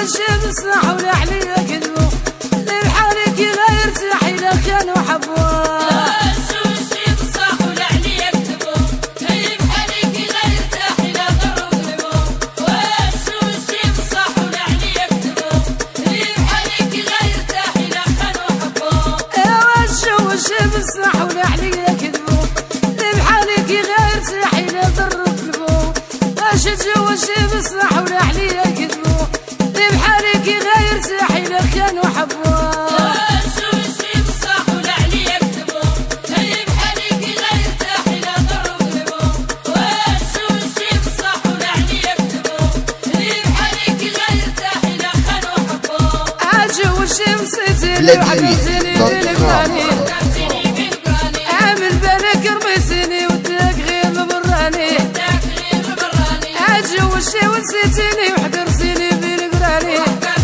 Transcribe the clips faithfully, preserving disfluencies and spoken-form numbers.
والشي بصح ولا عليا كذبو اللي بحالك لا يرتاح إلا كانوا حبوه والشي بصح ولا عليا كذبو اللي بحالك لا يرتاح إلا ضروا قلبو والشي بصح ولا عليا كذبو اللي بحالك لا يرتاح إلا كانوا حبوه والشي بصح ولا عليا كذبو اللي بحالك لا يرتاح إلا ضروا قلبو والشي بصح ولا عليا كذبو اللي بحالك لا يرتاح إلا كانوا حبوه والشي بصح ولا عليا كذبو اللي بحالك لا يرتاح إلا ضروا قلبو والشي بصح ولا عليا كذبو اللي بحالك لا يرتاح إلا كانوا حبوه عاجي والشي مسيتيني وحكيتيني بالقراني عامل بالك رميتيني وداك غير مبراني عاجي والشي ونسيتيني وحقرتيني بالقراني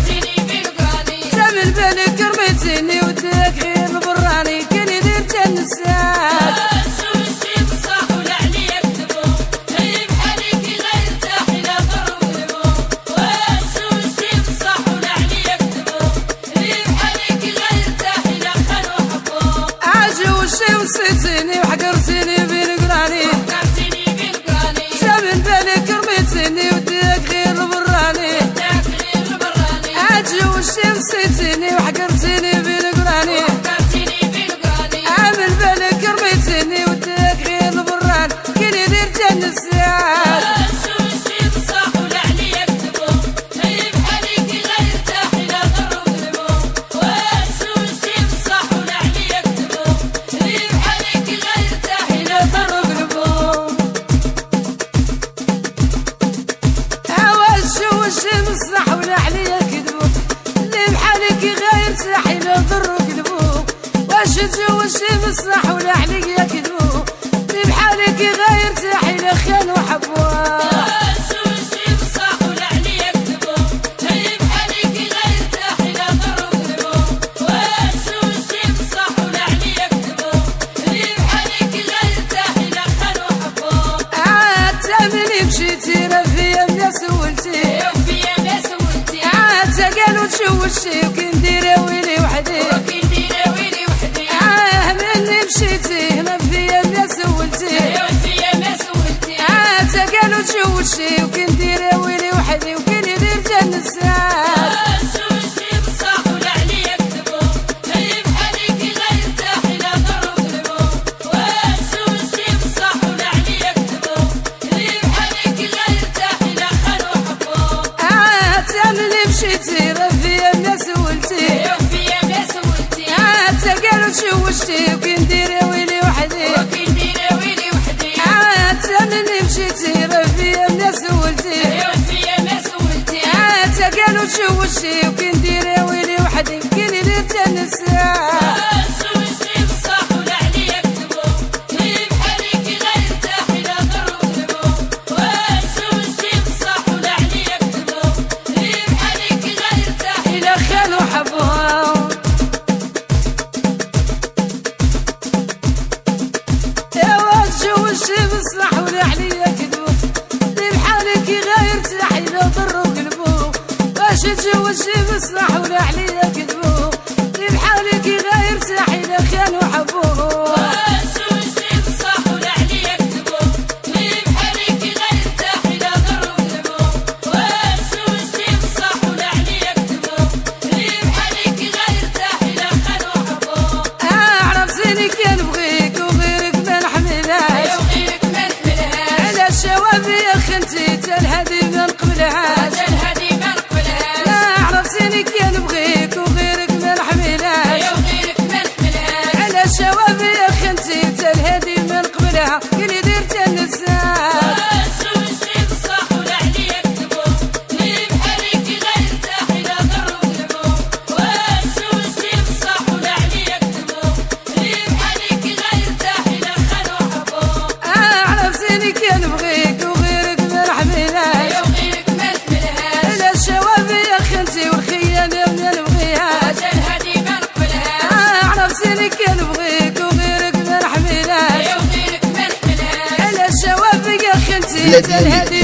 تعمل بالك رميتيني وداك غير مبراني كان يدير جن الساعات والشي بصح ولا عليا كذبو اللي بحالك لا يرتاح إلا ضروا قلبو والشي بصح ولا عليا كذبو اللي بحالك لا يرتاح إلا كانوا حبوه عاجي والشي ونسيتيني وحقرتيني بالقراني تعمل بالك رميتيني وداك غير مبراني عاجي والشي نسيتيني وحقرتيني بالقراني عامل بالك رميتيني وداك غير مبراني كان يدير جن الساعات والشي بصح ولا عليا كذبو اللي بحالك لا يرتاح إلا ضروا قلبو والشي بصح ولا عليا كذبو اللي بحالك لا يرتاح إلا ضروا قلبو والشي بصح ولا عليا كذبو اللي بحالك غير يرتاح إلا ضروا قلبو والشي بصح ولا عليا كذبو اللي بحالك غير يرتاح إلا خانوا حبوه والشي بصح ولا عليا كذبو اللي بحالك غير يرتاح إلا ضروا قلبو والشي بصح ولا عليا كذبو اللي بحالك غير يرتاح إلا خانوا حبوه عاد تعملي مشيتي رفيا ما سولتي قالوا تشوشي وكنديري ويلي وحدي وكنديري ويلي وحدي عاه مني مشيتي هنا فيا ما سولتي فيا ما سولتي عاه قالوا تشوشي وكنديري ويلي وحدي وكان يدير جن الساعات والشي بصح ولا عليا كذبو اللي بحالك لا يرتاح إلا ضروا قلبو والشي بصح ولا عليا كذبو اللي بحالك لا يرتاح إلا خانوا حبوه عاه تعملي مشيتي رفيا ما سولتي رفيا ما سولتي عاد قالوا تشوشتي وكنديري ويلي وحدي وكنديري ويلي وحدي عاد تعملي مشيتي رفيا ما سولتي رفيا ما سولتي عاد قالوا تشوشتي وكنديري ويلي وحدي كان يدير جن الساعات والشي بصح ولا عليا كذبو اللي بحالك لا يرتاح إلا ضروا قلبو والشي بصح ولا عليا كذبو اللي بحالك لا يرتاح إلا خانوا حبوه والشي بصح ولا عليا كذبو اللي بحالك لا يرتاح إلا ضروا قلبو والشي بصح ولا عليا كذبو اللي بحالك لا يرتاح إلا خانوا حبوه والشي بصح ولا عليا كذبو اللي بحالك لا يرتاح إلا ضروا قلبو والشي بصح ولا عليا كذبو اللي بحالك لا يرتاح إلا خانوا حبوه عرفتيني كان بغيك وغيرك ما نحملهاش وغيرك ما نحملهاش على الشواب يا خنتي تالهادي ما نقبلهاش تالهادي ما نقبلهاش لا عرفتيني كان بغيك وغيرك ما نحملهاش وغيرك ما نحملهاش على الشواب يا خنتي تالهادي ما نقبلها كان يدير جن الساعات والشي بصح ولا عليا كذبو اللي بحالك لا يرتاح إلا ضروا قلبو والشي بصح ولا عليا كذبو اللي بحالك لا يرتاح إلا خانوا حبوه عرفتيني كان بغيك وغيرك ما نحملهاش وغيرك ما نحملهاش على الشواب يا خنتي والخيانة ما نبغيهاش تالهادي ما نقبلهاش عرفتيني كان بغيك وغيرك ما نحملهاش وغيرك ما نحملهاش على الشواب يا خنتي تالهادي